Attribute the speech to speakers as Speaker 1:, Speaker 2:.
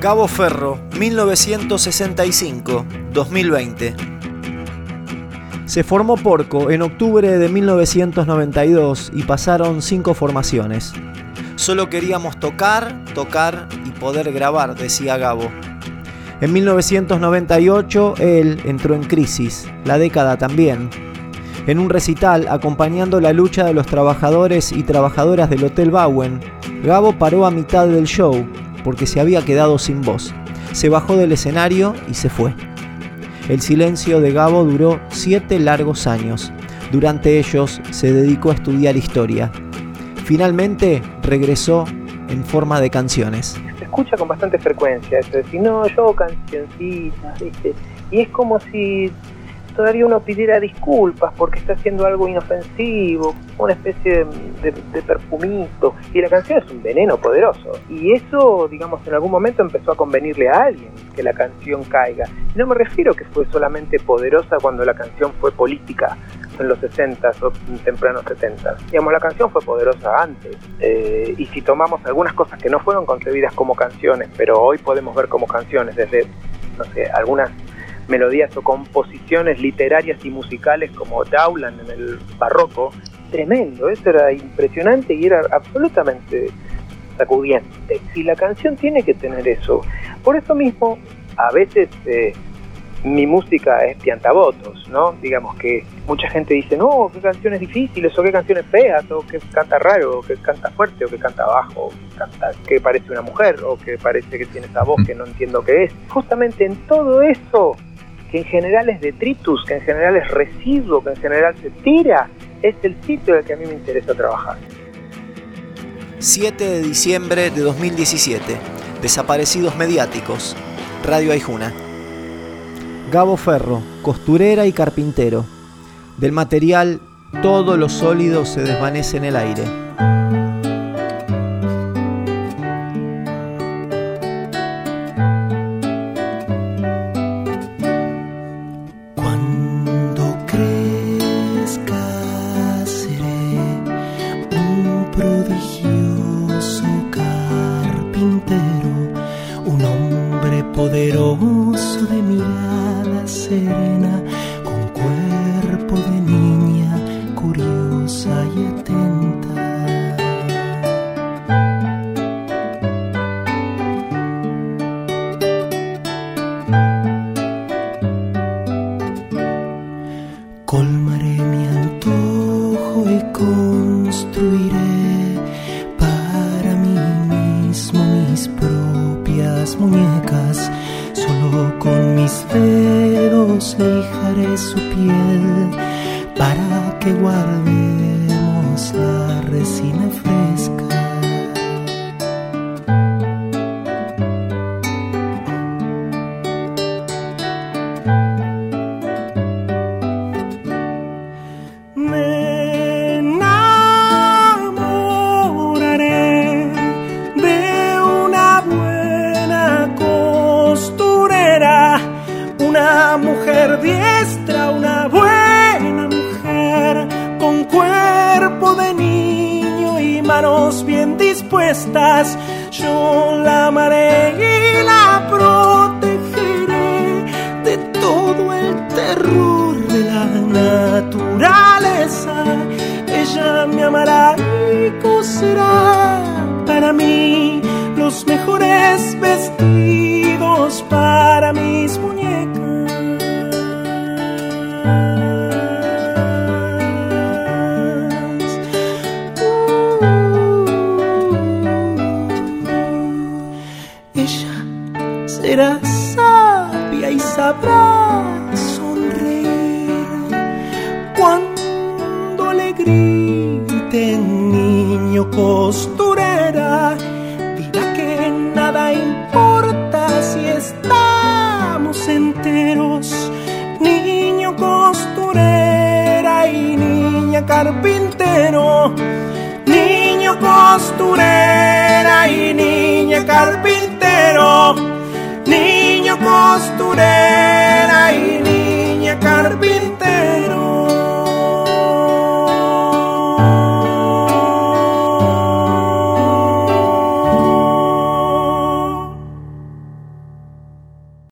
Speaker 1: Gabo Ferro, 1965-2020. Se formó Porco en octubre de 1992 y pasaron 5 formaciones. Solo queríamos tocar y poder grabar, decía Gabo. En 1998 él entró en crisis, la década también. En un recital acompañando la lucha de los trabajadores y trabajadoras del Hotel Bauen, Gabo paró a mitad del show porque se había quedado sin voz. Se bajó del escenario y se fue. El silencio de Gabo duró 7 largos años. Durante ellos se dedicó a estudiar historia. Finalmente regresó en forma de canciones.
Speaker 2: Se escucha con bastante frecuencia eso de decir, no, yo hago cancioncitas, ¿viste? Y es como si todavía uno pidiera disculpas porque está haciendo algo inofensivo, una especie de perfumito, y la canción es un veneno poderoso, y eso, digamos, en algún momento empezó a convenirle a alguien que la canción caiga. Y no me refiero que fue solamente poderosa cuando la canción fue política en los 60s o tempranos 70s. Digamos, la canción fue poderosa antes, y si tomamos algunas cosas que no fueron concebidas como canciones, pero hoy podemos ver como canciones, desde, no sé, algunas melodías o composiciones literarias y musicales como Dauland en el barroco, tremendo, eso era impresionante y era absolutamente sacudiente. Y la canción tiene que tener eso. Por eso mismo, a veces mi música es piantabotos, ¿no? Digamos que mucha gente dice, no, qué canciones difíciles, o qué canciones feas, o que canta raro, o que canta fuerte, o que canta bajo, o que parece una mujer, o que parece que tiene esa voz que no entiendo qué es. Justamente en todo eso, que en general es detritus, que en general es residuo, que en general se tira, es el sitio en el que a mí me interesa trabajar.
Speaker 1: 7 de diciembre de 2017. Desaparecidos mediáticos. Radio Aijuna. Gabo Ferro, costurera y carpintero. Del material, todo lo sólido se desvanece en el aire.
Speaker 3: Cuando crezca seré un prodigioso carpintero, un hombre poderoso de mirada serena, con cuerpo de niña curiosa y atenta. Colmaré mi antojo y construiré para mí mismo mis propias muñecas. Solo con mis dedos lijaré su piel para que guardemos la resina fresca. Me enamoraré de una buena costurera, una mujer diestra, una buena mujer, con cuerpo de niño y manos bien dispuestas. Yo la amaré y la protegeré de todo el terror de la naturaleza. Ella me amará y coserá para mí los mejores vestidos para mis muñecas. Ella será sabia y sabrá sonreír cuando le griten, niño costurera. Dirá que nada importa si estamos enteros, niño costurera y niña carpintero. Niño costurera y niña carpintero. Niño costurera y niña